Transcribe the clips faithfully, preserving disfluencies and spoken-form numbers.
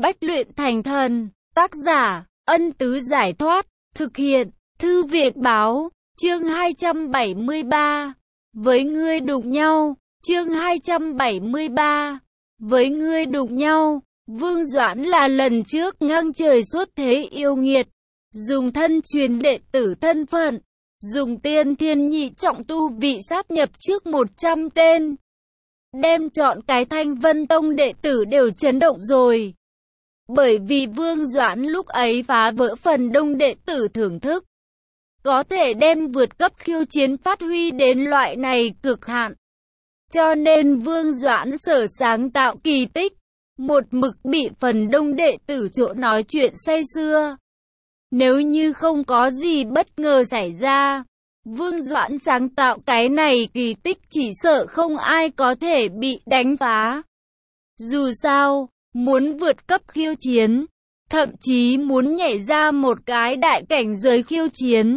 Bách luyện thành thần. Tác giả, Ân Tứ Giải Thoát. Thực hiện, Thư Viện Báo. Chương hai trăm bảy mươi ba. Với ngươi đụng nhau. Chương hai trăm bảy mươi ba. Với ngươi đụng nhau. Vương Doãn là lần trước ngang trời xuất thế yêu nghiệt. Dùng thân truyền đệ tử thân phận. Dùng tiên thiên nhị trọng tu vị sát nhập trước một trăm tên. Đem chọn cái Thanh Vân Tông đệ tử đều chấn động rồi. Bởi vì Vương Doãn lúc ấy phá vỡ phần đông đệ tử thưởng thức. Có thể đem vượt cấp khiêu chiến phát huy đến loại này cực hạn. Cho nên Vương Doãn sở sáng tạo kỳ tích. Một mực bị phần đông đệ tử chỗ nói chuyện say sưa. Nếu như không có gì bất ngờ xảy ra, Vương Doãn sáng tạo cái này kỳ tích chỉ sợ không ai có thể bị đánh phá. Dù sao, muốn vượt cấp khiêu chiến, thậm chí muốn nhảy ra một cái đại cảnh giới khiêu chiến.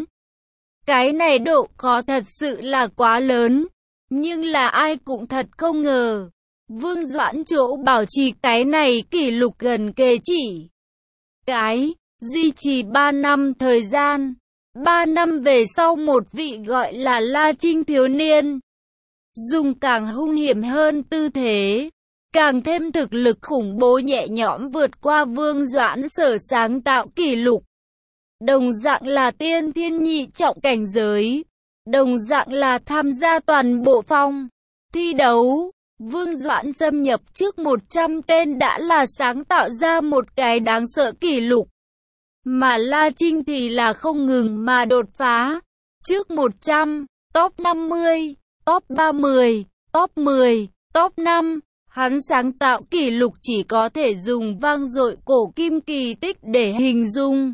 Cái này độ khó thật sự là quá lớn, nhưng là ai cũng thật không ngờ. Vương Doãn chỗ bảo trì cái này kỷ lục gần kề chỉ. Cái, duy trì ba năm thời gian. ba năm về sau một vị gọi là La Trinh thiếu niên. Dùng càng hung hiểm hơn tư thế. Càng thêm thực lực khủng bố nhẹ nhõm vượt qua Vương Doãn sở sáng tạo kỷ lục. Đồng dạng là tiên thiên nhị trọng cảnh giới. Đồng dạng là tham gia toàn bộ phong thi đấu. Vương Doãn xâm nhập trước một trăm tên đã là sáng tạo ra một cái đáng sợ kỷ lục. Mà La Trinh thì là không ngừng mà đột phá. Trước một trăm, top năm mươi, top ba mươi, top mười, top năm. Hắn sáng tạo kỷ lục chỉ có thể dùng vang dội cổ kim kỳ tích để hình dung.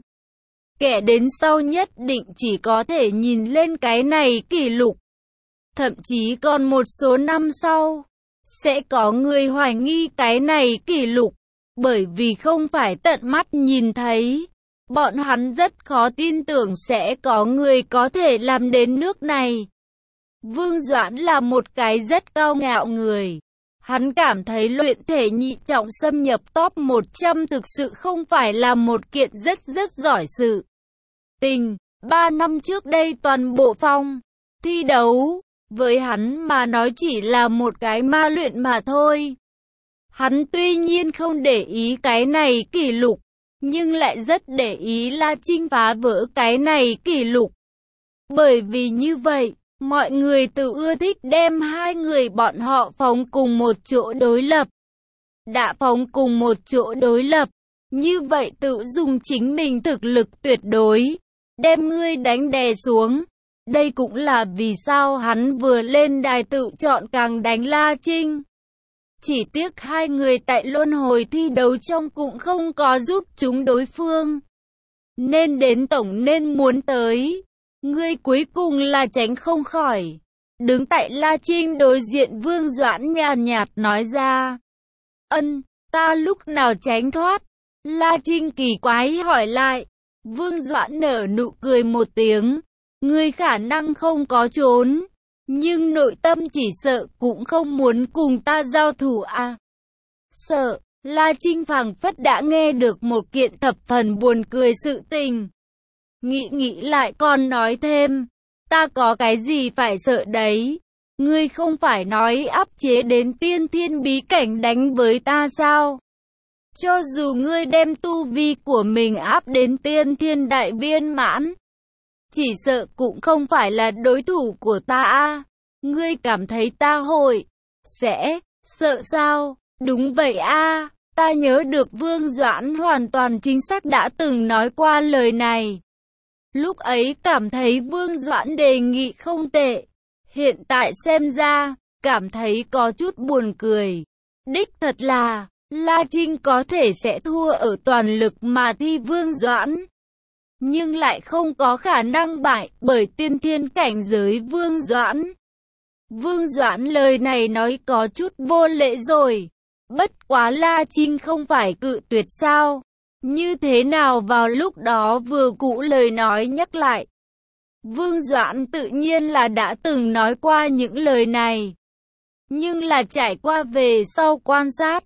Kẻ đến sau nhất định chỉ có thể nhìn lên cái này kỷ lục. Thậm chí còn một số năm sau, sẽ có người hoài nghi cái này kỷ lục. Bởi vì không phải tận mắt nhìn thấy. Bọn hắn rất khó tin tưởng sẽ có người có thể làm đến nước này. Vương Doãn là một cái rất cao ngạo người. Hắn cảm thấy luyện thể nhị trọng xâm nhập top một trăm thực sự không phải là một kiện rất rất giỏi sự tình. Ba năm trước đây toàn bộ phong thi đấu, với hắn mà nói chỉ là một cái ma luyện mà thôi. Hắn tuy nhiên không để ý cái này kỷ lục, nhưng lại rất để ý La Trinh phá vỡ cái này kỷ lục. Bởi vì như vậy, mọi người tự ưa thích đem hai người bọn họ phóng cùng một chỗ đối lập. Đã phóng cùng một chỗ đối lập, như vậy tự dùng chính mình thực lực tuyệt đối, đem ngươi đánh đè xuống. Đây cũng là vì sao hắn vừa lên đài tự chọn càng đánh La Trinh. Chỉ tiếc hai người tại luân hồi thi đấu trong cũng không có giúp chúng đối phương. Nên đến tổng nên muốn tới. Ngươi cuối cùng là tránh không khỏi. Đứng tại La Trinh đối diện Vương Doãn nhàn nhạt nói ra. Ân, ta lúc nào tránh thoát? La Trinh kỳ quái hỏi lại. Vương Doãn nở nụ cười một tiếng. Ngươi khả năng không có trốn. Nhưng nội tâm chỉ sợ cũng không muốn cùng ta giao thủ à. Sợ, La Trinh phảng phất đã nghe được một kiện thập phần buồn cười sự tình. Nghĩ nghĩ lại còn nói thêm, ta có cái gì phải sợ đấy, ngươi không phải nói áp chế đến tiên thiên bí cảnh đánh với ta sao? Cho dù ngươi đem tu vi của mình áp đến tiên thiên đại viên mãn, chỉ sợ cũng không phải là đối thủ của ta à. Ngươi cảm thấy ta hội sẽ sợ sao? Đúng vậy a, ta nhớ được Vương Doãn hoàn toàn chính xác đã từng nói qua lời này. Lúc ấy cảm thấy Vương Doãn đề nghị không tệ. Hiện tại xem ra, cảm thấy có chút buồn cười. Đích thật là, La Trinh có thể sẽ thua ở toàn lực mà thi Vương Doãn. Nhưng lại không có khả năng bại bởi tiên thiên cảnh giới Vương Doãn. Vương Doãn lời này nói có chút vô lễ rồi. Bất quá La Trinh không phải cự tuyệt sao? Như thế nào vào lúc đó vừa cũ lời nói nhắc lại. Vương Doãn tự nhiên là đã từng nói qua những lời này. Nhưng là trải qua về sau quan sát.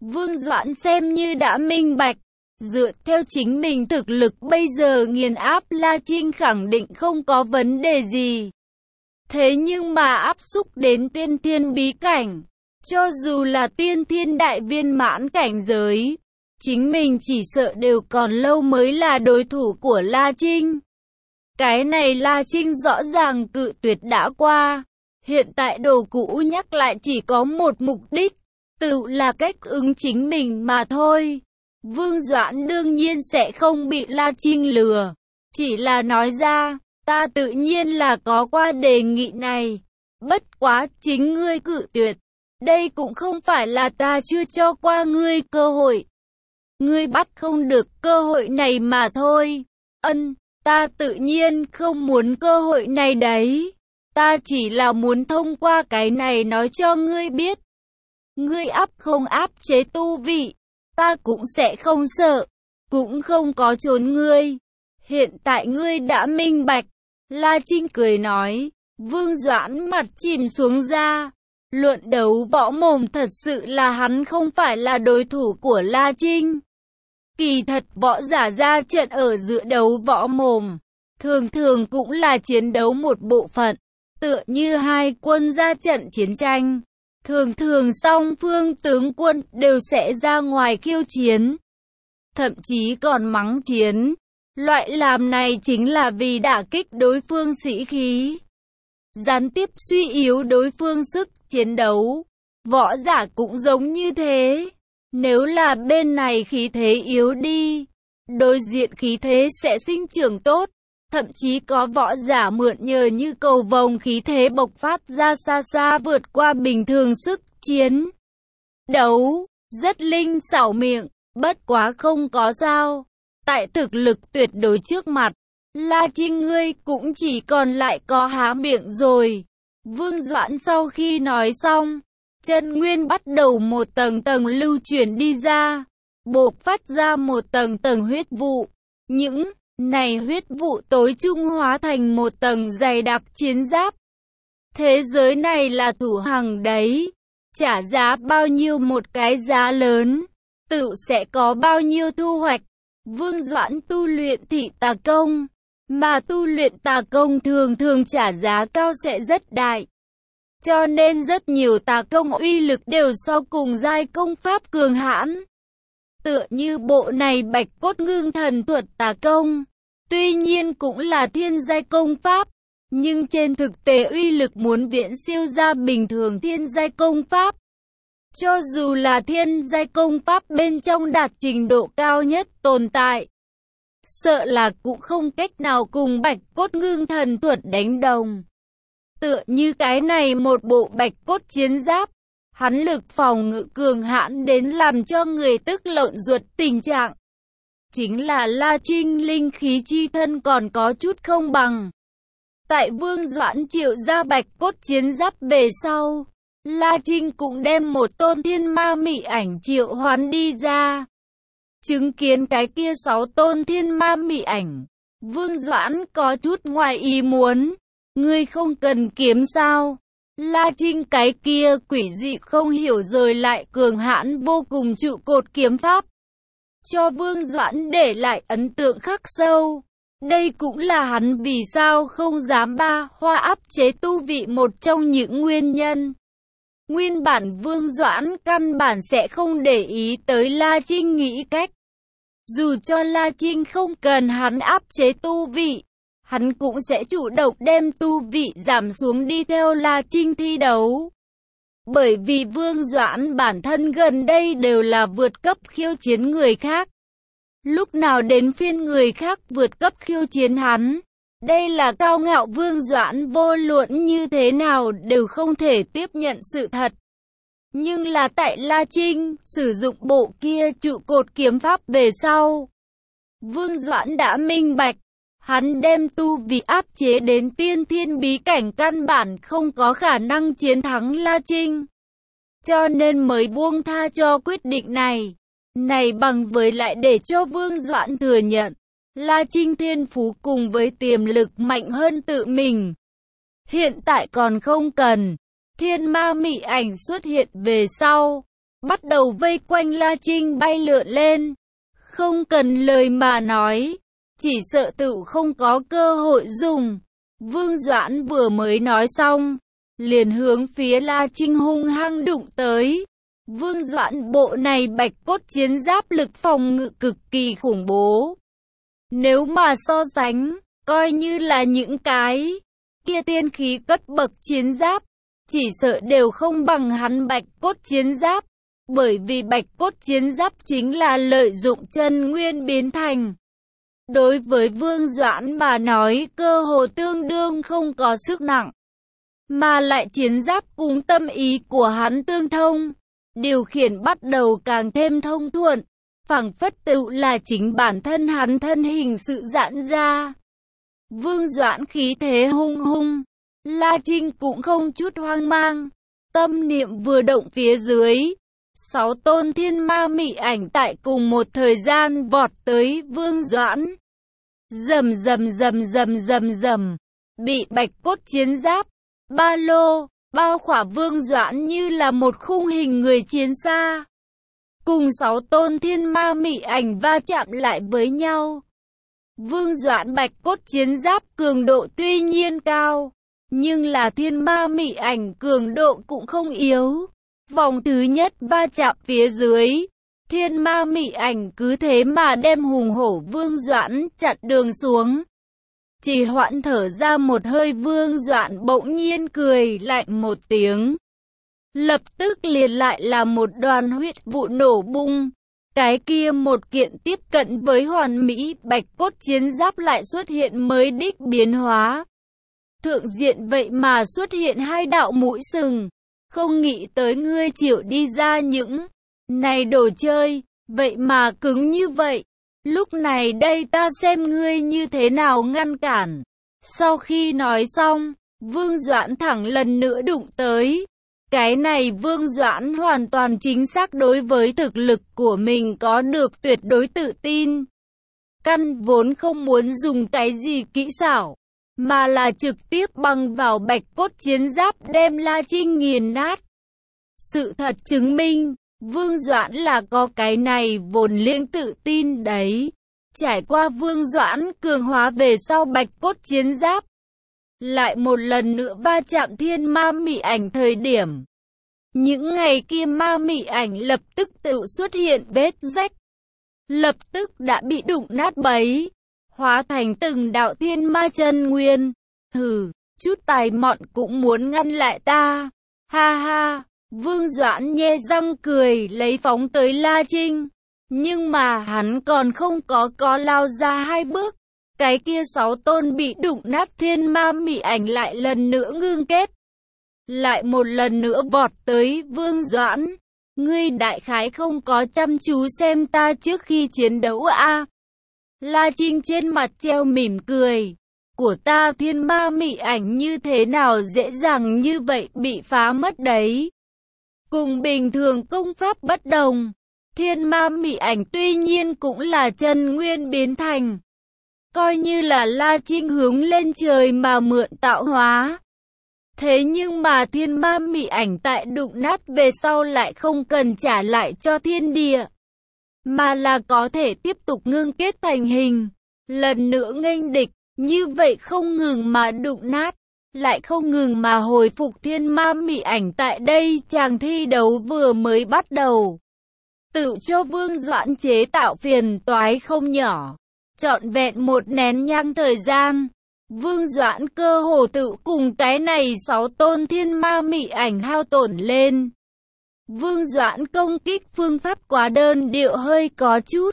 Vương Doãn xem như đã minh bạch. Dựa theo chính mình thực lực bây giờ nghiền áp La Trinh khẳng định không có vấn đề gì. Thế nhưng mà áp xúc đến tiên thiên bí cảnh, cho dù là tiên thiên đại viên mãn cảnh giới, chính mình chỉ sợ đều còn lâu mới là đối thủ của La Trinh. Cái này La Trinh rõ ràng cự tuyệt đã qua. Hiện tại đồ cũ nhắc lại chỉ có một mục đích, tự là cách ứng chính mình mà thôi. Vương Doãn đương nhiên sẽ không bị La Trinh lừa, chỉ là nói ra, ta tự nhiên là có qua đề nghị này. Bất quá chính ngươi cự tuyệt, đây cũng không phải là ta chưa cho qua ngươi cơ hội. Ngươi bắt không được cơ hội này mà thôi. Ân, ta tự nhiên không muốn cơ hội này đấy. Ta chỉ là muốn thông qua cái này nói cho ngươi biết. Ngươi áp không áp chế tu vị, ta cũng sẽ không sợ, cũng không có trốn ngươi. Hiện tại ngươi đã minh bạch. La Trinh cười nói. Vương Doãn mặt chìm xuống ra. Luận đấu võ mồm thật sự là hắn không phải là đối thủ của La Trinh. Kỳ thật võ giả ra trận ở giữa đấu võ mồm, thường thường cũng là chiến đấu một bộ phận. Tựa như hai quân ra trận chiến tranh, thường thường song phương tướng quân đều sẽ ra ngoài khiêu chiến, thậm chí còn mắng chiến. Loại làm này chính là vì đả kích đối phương sĩ khí, gián tiếp suy yếu đối phương sức chiến đấu. Võ giả cũng giống như thế. Nếu là bên này khí thế yếu đi, đối diện khí thế sẽ sinh trưởng tốt. Thậm chí có võ giả mượn nhờ như cầu vồng khí thế bộc phát ra xa xa vượt qua bình thường sức chiến đấu, rất linh xảo miệng. Bất quá không có sao, tại thực lực tuyệt đối trước mặt, La Trinh ngươi cũng chỉ còn lại có há miệng rồi. Vương Doãn sau khi nói xong, chân nguyên bắt đầu một tầng tầng lưu chuyển đi ra, bộc phát ra một tầng tầng huyết vụ. Những này huyết vụ tối trung hóa thành một tầng dày đặc chiến giáp. Thế giới này là thủ hàng đấy, trả giá bao nhiêu một cái giá lớn, tự sẽ có bao nhiêu thu hoạch. Vương Doãn tu luyện thị tà công, mà tu luyện tà công thường thường trả giá cao sẽ rất đại. Cho nên rất nhiều tà công uy lực đều so cùng giai công pháp cường hãn. Tựa như bộ này Bạch Cốt Ngưng Thần Thuật tà công, tuy nhiên cũng là thiên giai công pháp, nhưng trên thực tế uy lực muốn viễn siêu ra bình thường thiên giai công pháp. Cho dù là thiên giai công pháp bên trong đạt trình độ cao nhất tồn tại, sợ là cũng không cách nào cùng Bạch Cốt Ngưng Thần Thuật đánh đồng. Tựa như cái này một bộ Bạch Cốt chiến giáp, hắn lực phòng ngự cường hãn đến làm cho người tức lợn ruột tình trạng. Chính là La Trinh linh khí chi thân còn có chút không bằng. Tại Vương Doãn triệu ra Bạch Cốt chiến giáp về sau, La Trinh cũng đem một tôn thiên ma mị ảnh triệu hoán đi ra. Chứng kiến cái kia sáu tôn thiên ma mị ảnh, Vương Doãn có chút ngoài ý muốn. Ngươi không cần kiếm sao? La Trinh cái kia quỷ dị không hiểu rồi lại cường hãn vô cùng trụ cột kiếm pháp, cho Vương Doãn để lại ấn tượng khắc sâu. Đây cũng là hắn vì sao không dám ba hoa áp chế tu vị một trong những nguyên nhân. Nguyên bản Vương Doãn căn bản sẽ không để ý tới La Trinh nghĩ cách. Dù cho La Trinh không cần hắn áp chế tu vị, hắn cũng sẽ chủ động đem tu vị giảm xuống đi theo La Trinh thi đấu. Bởi vì Vương Doãn bản thân gần đây đều là vượt cấp khiêu chiến người khác. Lúc nào đến phiên người khác vượt cấp khiêu chiến hắn, đây là cao ngạo Vương Doãn vô luận như thế nào đều không thể tiếp nhận sự thật. Nhưng là tại La Trinh sử dụng bộ kia trụ cột kiếm pháp về sau, Vương Doãn đã minh bạch. Hắn đem tu vị áp chế đến tiên thiên bí cảnh căn bản không có khả năng chiến thắng La Trinh. Cho nên mới buông tha cho quyết định này. Này bằng với lại để cho Vương Doãn thừa nhận, La Trinh thiên phú cùng với tiềm lực mạnh hơn tự mình. Hiện tại còn không cần. Thiên ma mị ảnh xuất hiện về sau, bắt đầu vây quanh La Trinh bay lượn lên. Không cần lời mà nói, chỉ sợ tự không có cơ hội dùng. Vương Doãn vừa mới nói xong, liền hướng phía La Trinh hung hăng đụng tới. Vương Doãn bộ này bạch cốt chiến giáp lực phòng ngự cực kỳ khủng bố. Nếu mà so sánh, coi như là những cái kia tiên khí cất bậc chiến giáp, chỉ sợ đều không bằng hắn bạch cốt chiến giáp. Bởi vì bạch cốt chiến giáp chính là lợi dụng chân nguyên biến thành. Đối với Vương Doãn mà nói cơ hồ tương đương không có sức nặng. Mà lại chiến giáp cùng tâm ý của hắn tương thông. Điều khiển bắt đầu càng thêm thông thuận. Phảng phất tự là chính bản thân hắn thân hình sự giãn ra. Vương Doãn khí thế hung hung. La Trinh cũng không chút hoang mang. Tâm niệm vừa động phía dưới. Sáu tôn thiên ma mị ảnh tại cùng một thời gian vọt tới Vương Doãn. Rầm rầm rầm rầm rầm rầm. Bị bạch cốt chiến giáp, ba lô, bao khỏa Vương Doãn như là một khung hình người chiến xa. Cùng sáu tôn thiên ma mị ảnh va chạm lại với nhau. Vương Doãn bạch cốt chiến giáp cường độ tuy nhiên cao, nhưng là thiên ma mị ảnh cường độ cũng không yếu. Vòng thứ nhất va chạm phía dưới, thiên ma mị ảnh cứ thế mà đem hùng hổ Vương Doãn chặn đường xuống. Chỉ hoãn thở ra một hơi Vương Doãn bỗng nhiên cười lạnh một tiếng. Lập tức liền lại là một đoàn huyết vụ nổ bung. Cái kia một kiện tiếp cận với hoàn mỹ bạch cốt chiến giáp lại xuất hiện mới đích biến hóa. Thượng diện vậy mà xuất hiện hai đạo mũi sừng. Không nghĩ tới ngươi chịu đi ra những này đồ chơi, vậy mà cứng như vậy. Lúc này đây ta xem ngươi như thế nào ngăn cản. Sau khi nói xong, Vương Doãn thẳng lần nữa đụng tới. Cái này Vương Doãn hoàn toàn chính xác đối với thực lực của mình có được tuyệt đối tự tin. Căn vốn không muốn dùng cái gì kỹ xảo, mà là trực tiếp bằng vào bạch cốt chiến giáp đem La Trinh nghiền nát. Sự thật chứng minh, Vương Doãn là có cái này vốn liếng tự tin đấy. Trải qua Vương Doãn cường hóa về sau bạch cốt chiến giáp, lại một lần nữa va chạm thiên ma mị ảnh thời điểm. Những ngày kia ma mị ảnh lập tức tự xuất hiện vết rách. Lập tức đã bị đụng nát bấy, hóa thành từng đạo thiên ma chân nguyên. Hừ, chút tài mọn cũng muốn ngăn lại ta. Ha ha, Vương Doãn nhe răng cười lấy phóng tới La Trinh. Nhưng mà hắn còn không có có lao ra hai bước. Cái kia sáu tôn bị đụng nát thiên ma mị ảnh lại lần nữa ngưng kết. Lại một lần nữa vọt tới Vương Doãn. Ngươi đại khái không có chăm chú xem ta trước khi chiến đấu à. La Trinh trên mặt treo mỉm cười. Của ta thiên ma mị ảnh như thế nào dễ dàng như vậy bị phá mất đấy. Cùng bình thường công pháp bất đồng. Thiên ma mị ảnh tuy nhiên cũng là chân nguyên biến thành. Coi như là La Trinh hướng lên trời mà mượn tạo hóa. Thế nhưng mà thiên ma mị ảnh tại đụng nát về sau lại không cần trả lại cho thiên địa. Mà là có thể tiếp tục ngưng kết thành hình. Lần nữa nghênh địch, như vậy không ngừng mà đụng nát. Lại không ngừng mà hồi phục thiên ma mị ảnh tại đây chàng thi đấu vừa mới bắt đầu. Tự cho Vương Doãn chế tạo phiền toái không nhỏ. Trọn vẹn một nén nhang thời gian. Vương Doãn cơ hồ tự cùng cái này sáu tôn thiên ma mị ảnh hao tổn lên. Vương Doãn công kích phương pháp quá đơn điệu hơi có chút.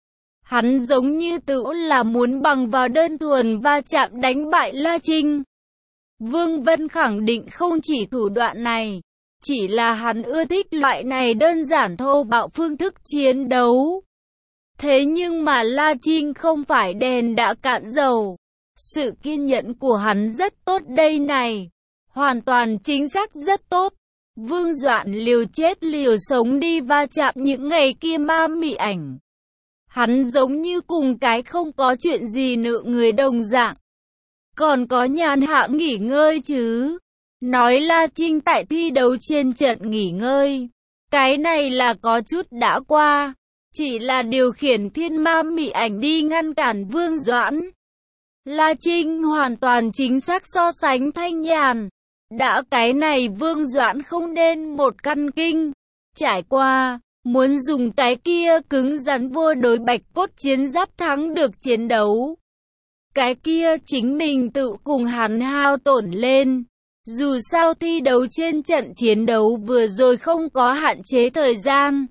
Hắn giống như tự là muốn bằng vào đơn thuần va chạm đánh bại La Trinh. Vương Vân khẳng định không chỉ thủ đoạn này, chỉ là hắn ưa thích loại này đơn giản thô bạo phương thức chiến đấu. Thế nhưng mà La Trinh không phải đèn đã cạn dầu. Sự kiên nhẫn của hắn rất tốt đây này. Hoàn toàn chính xác rất tốt. Vương Doãn liều chết liều sống đi va chạm những ngày kia ma mị ảnh. Hắn giống như cùng cái không có chuyện gì nợ người đồng dạng. Còn có nhàn hạ nghỉ ngơi chứ. Nói La Trinh tại thi đấu trên trận nghỉ ngơi. Cái này là có chút đã qua, chỉ là điều khiển thiên ma mị ảnh đi ngăn cản Vương Doãn. La Trinh hoàn toàn chính xác so sánh thanh nhàn. Đã cái này Vương Doãn không nên một căn kinh. Trải qua, muốn dùng cái kia cứng rắn vua đối bạch cốt chiến giáp thắng được chiến đấu. Cái kia chính mình tự cùng hắn hao tổn lên. Dù sao thi đấu trên trận chiến đấu vừa rồi không có hạn chế thời gian.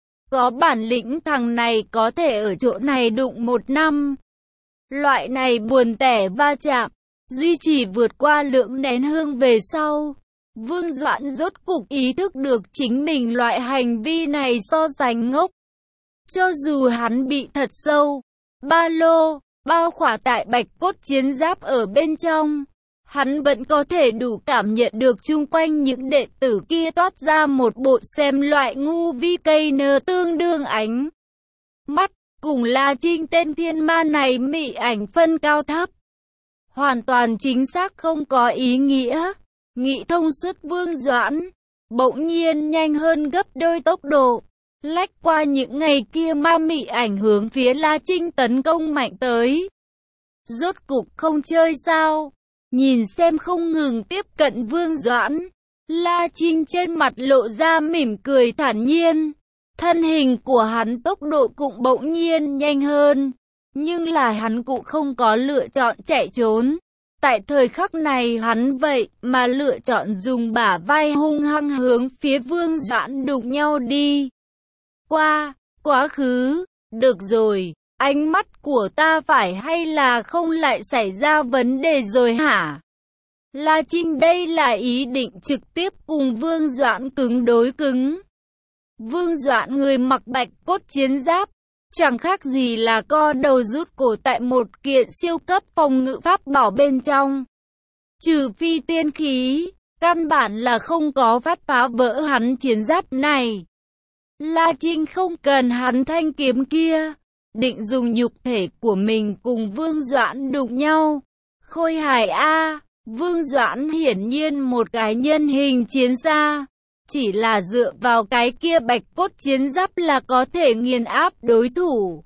Có bản lĩnh thằng này có thể ở chỗ này đụng một năm. Loại này buồn tẻ va chạm, duy trì vượt qua lưỡng nén hương về sau. Vương Doãn rốt cục ý thức được chính mình loại hành vi này so sánh ngốc. Cho dù hắn bị thật sâu, ba lô, bao khỏa tại bạch cốt chiến giáp ở bên trong, hắn vẫn có thể đủ cảm nhận được chung quanh những đệ tử kia toát ra một bộ xem loại ngu vi cây nơ tương đương ánh mắt, cùng La Trinh tên thiên ma này mị ảnh phân cao thấp. Hoàn toàn chính xác không có ý nghĩa. Nghĩ thông suốt Vương Doãn, bỗng nhiên nhanh hơn gấp đôi tốc độ, lách qua những ngày kia ma mị ảnh hướng phía La Trinh tấn công mạnh tới. Rốt cục không chơi sao? Nhìn xem không ngừng tiếp cận Vương Doãn, La Trinh trên mặt lộ ra mỉm cười thản nhiên. Thân hình của hắn tốc độ cũng bỗng nhiên nhanh hơn, nhưng là hắn cũng không có lựa chọn chạy trốn. Tại thời khắc này hắn vậy mà lựa chọn dùng bả vai hung hăng hướng phía Vương Doãn đụng nhau đi. Qua, quá khứ, được rồi, ánh mắt của ta phải hay là không lại xảy ra vấn đề rồi hả? La Trinh đây là ý định trực tiếp cùng Vương Doãn cứng đối cứng. Vương Doãn người mặc bạch cốt chiến giáp, chẳng khác gì là co đầu rút cổ tại một kiện siêu cấp phòng ngự pháp bảo bên trong. Trừ phi tiên khí, căn bản là không có phát phá vỡ hắn chiến giáp này. La Trinh không cần hắn thanh kiếm kia, định dùng nhục thể của mình cùng Vương Doãn đụng nhau. Khôi hài a, Vương Doãn hiển nhiên một cái nhân hình chiến xa. Chỉ là dựa vào cái kia bạch cốt chiến giáp là có thể nghiền áp đối thủ.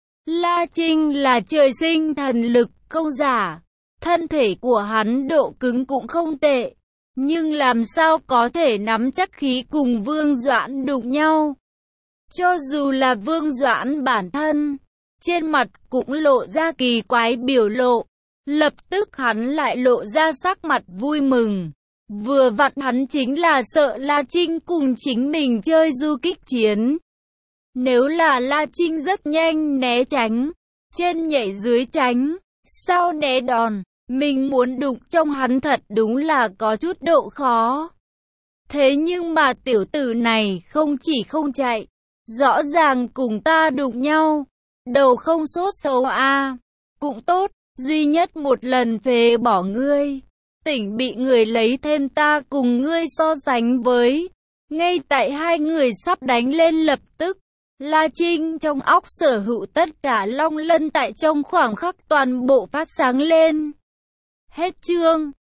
La Trinh là trời sinh thần lực không giả, thân thể của hắn độ cứng cũng không tệ, nhưng làm sao có thể nắm chắc khí cùng Vương Doãn đụng nhau. Cho dù là Vương Doãn bản thân, trên mặt cũng lộ ra kỳ quái biểu lộ, lập tức hắn lại lộ ra sắc mặt vui mừng. Vừa vặn hắn chính là sợ La Trinh cùng chính mình chơi du kích chiến. Nếu là La Trinh rất nhanh né tránh, trên nhảy dưới tránh, sau né đòn, mình muốn đụng trong hắn thật đúng là có chút độ khó. Thế nhưng mà tiểu tử này không chỉ không chạy, rõ ràng cùng ta đụng nhau, đầu không sốt xấu a, cũng tốt, duy nhất một lần phế bỏ ngươi. Tỉnh bị người lấy thêm ta cùng ngươi so sánh với. Ngay tại hai người sắp đánh lên lập tức, La Trinh trong óc sở hữu tất cả long lân tại trong khoảng khắc toàn bộ phát sáng lên. Hết chương.